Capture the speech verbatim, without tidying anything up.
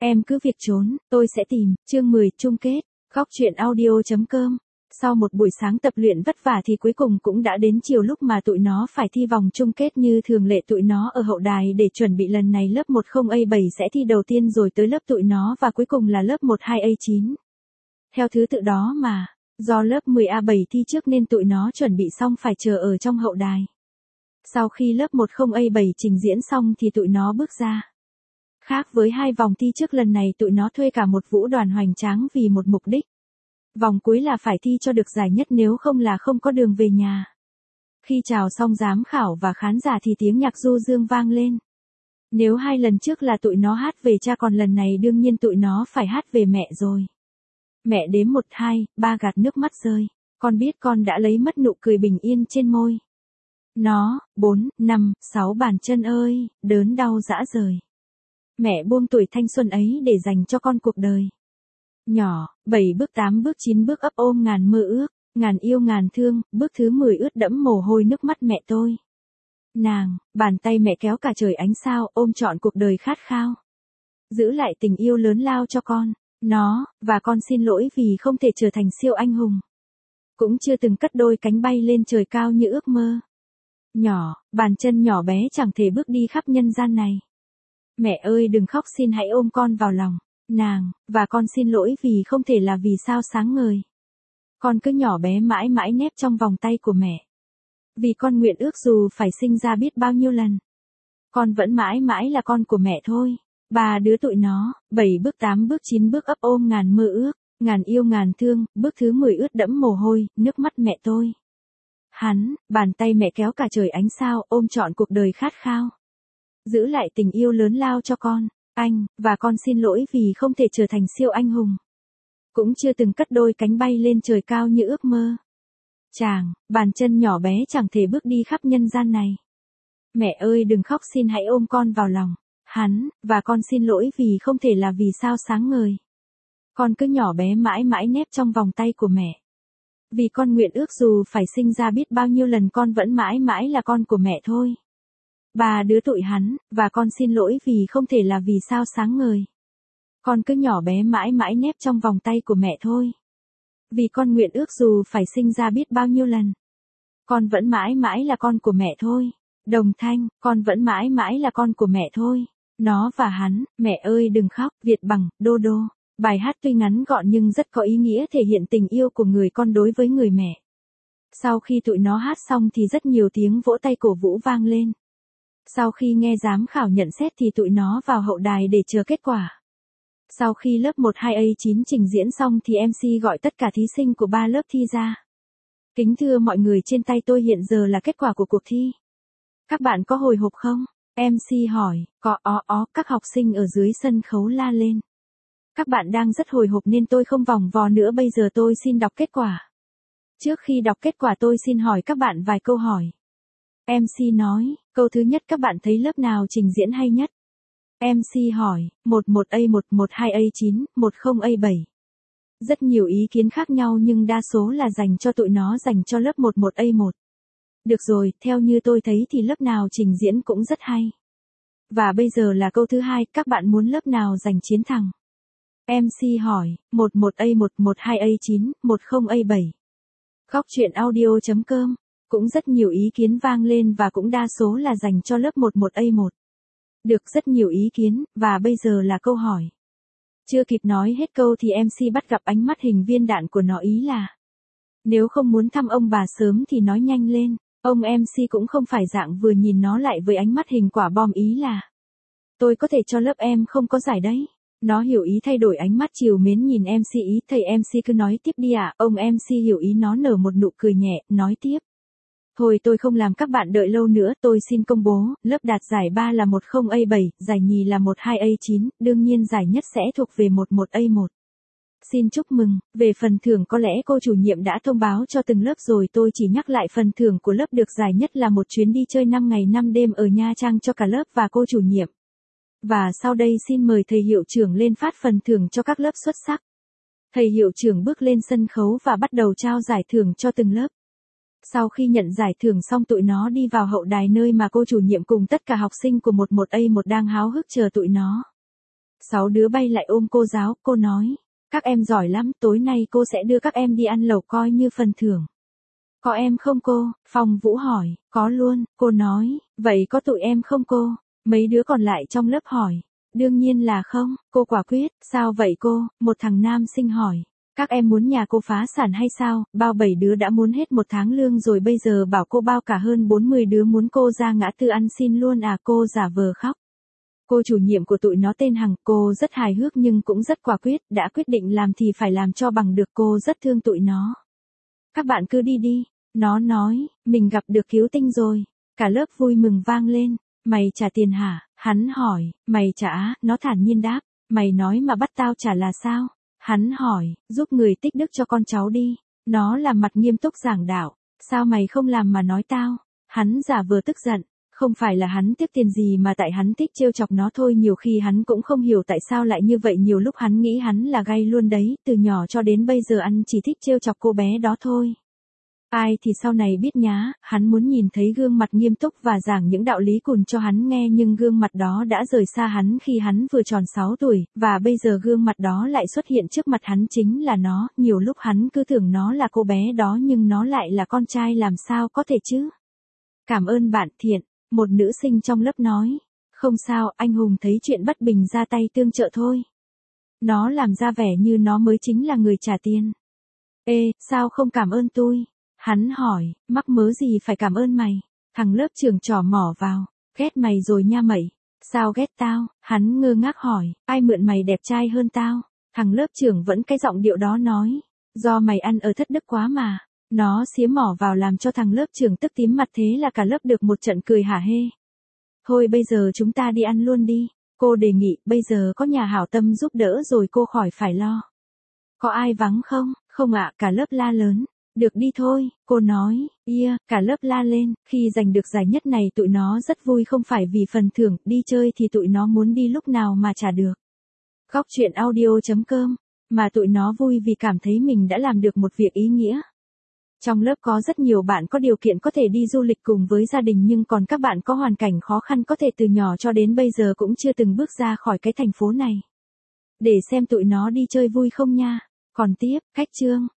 Em cứ việc trốn, tôi sẽ tìm. Chương mười, chung kết. Góc truyện audio.com. Sau một buổi sáng tập luyện vất vả thì cuối cùng cũng đã đến chiều lúc mà tụi nó phải thi vòng chung kết như thường lệ. Tụi nó ở hậu đài để chuẩn bị lần này lớp một không A bảy sẽ thi đầu tiên rồi tới lớp tụi nó và cuối cùng là lớp một hai A chín. Theo thứ tự đó mà, do lớp mười A bảy thi trước nên tụi nó chuẩn bị xong phải chờ ở trong hậu đài. Sau khi lớp một không A bảy trình diễn xong thì tụi nó bước ra. Khác với hai vòng thi trước lần này tụi nó thuê cả một vũ đoàn hoành tráng vì một mục đích. Vòng cuối là phải thi cho được giải nhất nếu không là không có đường về nhà. Khi chào xong giám khảo và khán giả thì tiếng nhạc du dương vang lên. Nếu hai lần trước là tụi nó hát về cha còn lần này đương nhiên tụi nó phải hát về mẹ rồi. Mẹ đếm một hai, ba gạt nước mắt rơi. Con biết con đã lấy mất nụ cười bình yên trên môi. Nó, bốn, năm, sáu bàn chân ơi, đớn đau dã rời. Mẹ buông tuổi thanh xuân ấy để dành cho con cuộc đời. Nhỏ, bảy bước tám bước chín bước ấp ôm ngàn mơ ước, ngàn yêu ngàn thương, bước thứ mười ướt đẫm mồ hôi nước mắt mẹ tôi. Nàng, bàn tay mẹ kéo cả trời ánh sao, ôm trọn cuộc đời khát khao. Giữ lại tình yêu lớn lao cho con, nó, và con xin lỗi vì không thể trở thành siêu anh hùng. Cũng chưa từng cất đôi cánh bay lên trời cao như ước mơ. Nhỏ, bàn chân nhỏ bé chẳng thể bước đi khắp nhân gian này. Mẹ ơi đừng khóc xin hãy ôm con vào lòng. Nàng, và con xin lỗi vì không thể là vì sao sáng ngời. Con cứ nhỏ bé mãi mãi nép trong vòng tay của mẹ. Vì con nguyện ước dù phải sinh ra biết bao nhiêu lần. Con vẫn mãi mãi là con của mẹ thôi. Ba đứa tụi nó, bảy bước tám bước chín bước ấp ôm ngàn mơ ước, ngàn yêu ngàn thương, bước thứ mười ướt đẫm mồ hôi, nước mắt mẹ tôi. Hắn, bàn tay mẹ kéo cả trời ánh sao, ôm trọn cuộc đời khát khao. Giữ lại tình yêu lớn lao cho con, anh, và con xin lỗi vì không thể trở thành siêu anh hùng. Cũng chưa từng cất đôi cánh bay lên trời cao như ước mơ. Chàng, bàn chân nhỏ bé chẳng thể bước đi khắp nhân gian này. Mẹ ơi đừng khóc xin hãy ôm con vào lòng. Hắn, và con xin lỗi vì không thể là vì sao sáng ngời. Con cứ nhỏ bé mãi mãi nép trong vòng tay của mẹ. Vì con nguyện ước dù phải sinh ra biết bao nhiêu lần con vẫn mãi mãi là con của mẹ thôi. Ba đứa tụi hắn, và con xin lỗi vì không thể là vì sao sáng ngời. Con cứ nhỏ bé mãi mãi nép trong vòng tay của mẹ thôi. Vì con nguyện ước dù phải sinh ra biết bao nhiêu lần. Con vẫn mãi mãi là con của mẹ thôi. Đồng thanh, con vẫn mãi mãi là con của mẹ thôi. Nó và hắn, mẹ ơi đừng khóc, Việt bằng, đô đô. Bài hát tuy ngắn gọn nhưng rất có ý nghĩa thể hiện tình yêu của người con đối với người mẹ. Sau khi tụi nó hát xong thì rất nhiều tiếng vỗ tay cổ vũ vang lên. Sau khi nghe giám khảo nhận xét thì tụi nó vào hậu đài để chờ kết quả. Sau khi lớp một hai A chín trình diễn xong thì em xê gọi tất cả thí sinh của ba lớp thi ra. Kính thưa mọi người, trên tay tôi hiện giờ là kết quả của cuộc thi. Các bạn có hồi hộp không? em xê hỏi, có ó ó, các học sinh ở dưới sân khấu la lên. Các bạn đang rất hồi hộp nên tôi không vòng vo nữa, bây giờ tôi xin đọc kết quả. Trước khi đọc kết quả tôi xin hỏi các bạn vài câu hỏi. em xê nói, câu thứ nhất, các bạn thấy lớp nào trình diễn hay nhất? em xê hỏi, một một A một, một hai A chín, một không A bảy. Rất nhiều ý kiến khác nhau nhưng đa số là dành cho tụi nó dành cho lớp một một A một. Được rồi, theo như tôi thấy thì lớp nào trình diễn cũng rất hay. Và bây giờ là câu thứ hai, các bạn muốn lớp nào giành chiến thắng? em xê hỏi, một một A một, một hai A chín, một không A bảy. Góc truyện audio.com. Cũng rất nhiều ý kiến vang lên và cũng đa số là dành cho lớp một một A một. Được rất nhiều ý kiến, và bây giờ là câu hỏi. Chưa kịp nói hết câu thì em xê bắt gặp ánh mắt hình viên đạn của nó, ý là nếu không muốn thăm ông bà sớm thì nói nhanh lên. Ông em xê cũng không phải dạng vừa nhìn nó lại với ánh mắt hình quả bom, ý là tôi có thể cho lớp em không có giải đấy. Nó hiểu ý thay đổi ánh mắt trìu mến nhìn em xê, ý thầy em xê cứ nói tiếp đi ạ. À. Ông em xê hiểu ý nó nở một nụ cười nhẹ, nói tiếp. Thôi tôi không làm các bạn đợi lâu nữa, tôi xin công bố, lớp đạt giải ba là một không A bảy, giải nhì là một hai A chín, đương nhiên giải nhất sẽ thuộc về một một A một. Xin chúc mừng, về phần thưởng có lẽ cô chủ nhiệm đã thông báo cho từng lớp rồi, tôi chỉ nhắc lại phần thưởng của lớp được giải nhất là một chuyến đi chơi năm ngày năm đêm ở Nha Trang cho cả lớp và cô chủ nhiệm. Và sau đây xin mời thầy hiệu trưởng lên phát phần thưởng cho các lớp xuất sắc. Thầy hiệu trưởng bước lên sân khấu và bắt đầu trao giải thưởng cho từng lớp. Sau khi nhận giải thưởng xong tụi nó đi vào hậu đài nơi mà cô chủ nhiệm cùng tất cả học sinh của một một A một đang háo hức chờ tụi nó. Sáu đứa bay lại ôm cô giáo, cô nói. Các em giỏi lắm, tối nay cô sẽ đưa các em đi ăn lẩu coi như phần thưởng. Có em không cô? Phong Vũ hỏi. Có luôn, cô nói. Vậy có tụi em không cô? Mấy đứa còn lại trong lớp hỏi. Đương nhiên là không, cô quả quyết. Sao vậy cô? Một thằng nam sinh hỏi. Các em muốn nhà cô phá sản hay sao? Bao bảy đứa đã muốn hết một tháng lương rồi bây giờ bảo cô bao cả hơn bốn mươi đứa muốn cô ra ngã tư ăn xin luôn à? Cô giả vờ khóc. Cô chủ nhiệm của tụi nó tên Hằng, cô rất hài hước nhưng cũng rất quả quyết, đã quyết định làm thì phải làm cho bằng được, cô rất thương tụi nó. Các bạn cứ đi đi, nó nói, mình gặp được cứu tinh rồi. Cả lớp vui mừng vang lên, mày trả tiền hả? Hắn hỏi, mày trả, nó thản nhiên đáp, mày nói mà bắt tao trả là sao? Hắn hỏi, giúp người tích đức cho con cháu đi. Nó làm mặt nghiêm túc giảng đạo, sao mày không làm mà nói tao? Hắn giả vờ tức giận. Không phải là hắn tiếc tiền gì mà tại hắn thích trêu chọc nó thôi, nhiều khi hắn cũng không hiểu tại sao lại như vậy, nhiều lúc hắn nghĩ hắn là gay luôn đấy, từ nhỏ cho đến bây giờ anh chỉ thích trêu chọc cô bé đó thôi. Ai thì sau này biết nhá, hắn muốn nhìn thấy gương mặt nghiêm túc và giảng những đạo lý cùn cho hắn nghe, nhưng gương mặt đó đã rời xa hắn khi hắn vừa tròn sáu tuổi, và bây giờ gương mặt đó lại xuất hiện trước mặt hắn, chính là nó, nhiều lúc hắn cứ tưởng nó là cô bé đó nhưng nó lại là con trai, làm sao có thể chứ? Cảm ơn bạn Thiện. Một nữ sinh trong lớp nói. Không sao, anh Hùng thấy chuyện bất bình ra tay tương trợ thôi. Nó làm ra vẻ như nó mới chính là người trả tiền. Ê, sao không cảm ơn tôi? Hắn hỏi, mắc mớ gì phải cảm ơn mày? Thằng lớp trưởng trỏ mỏ vào. Ghét mày rồi nha mày. Sao ghét tao? Hắn ngơ ngác hỏi, ai mượn mày đẹp trai hơn tao? Thằng lớp trưởng vẫn cái giọng điệu đó nói. Do mày ăn ở thất đức quá mà. Nó xía mỏ vào làm cho thằng lớp trưởng tức tím mặt, thế là cả lớp được một trận cười hả hê. Thôi bây giờ chúng ta đi ăn luôn đi. Cô đề nghị, bây giờ có nhà hảo tâm giúp đỡ rồi, cô khỏi phải lo. Có ai vắng không? Không ạ, cả lớp la lớn. Được đi thôi, cô nói. Yeah, cả lớp la lên. Khi giành được giải nhất này tụi nó rất vui, không phải vì phần thưởng, đi chơi thì tụi nó muốn đi lúc nào mà chả được. Góc truyện audio chấm com. Mà tụi nó vui vì cảm thấy mình đã làm được một việc ý nghĩa. Trong lớp có rất nhiều bạn có điều kiện có thể đi du lịch cùng với gia đình, nhưng còn các bạn có hoàn cảnh khó khăn có thể từ nhỏ cho đến bây giờ cũng chưa từng bước ra khỏi cái thành phố này. Để xem tụi nó đi chơi vui không nha. Còn tiếp, cách chương.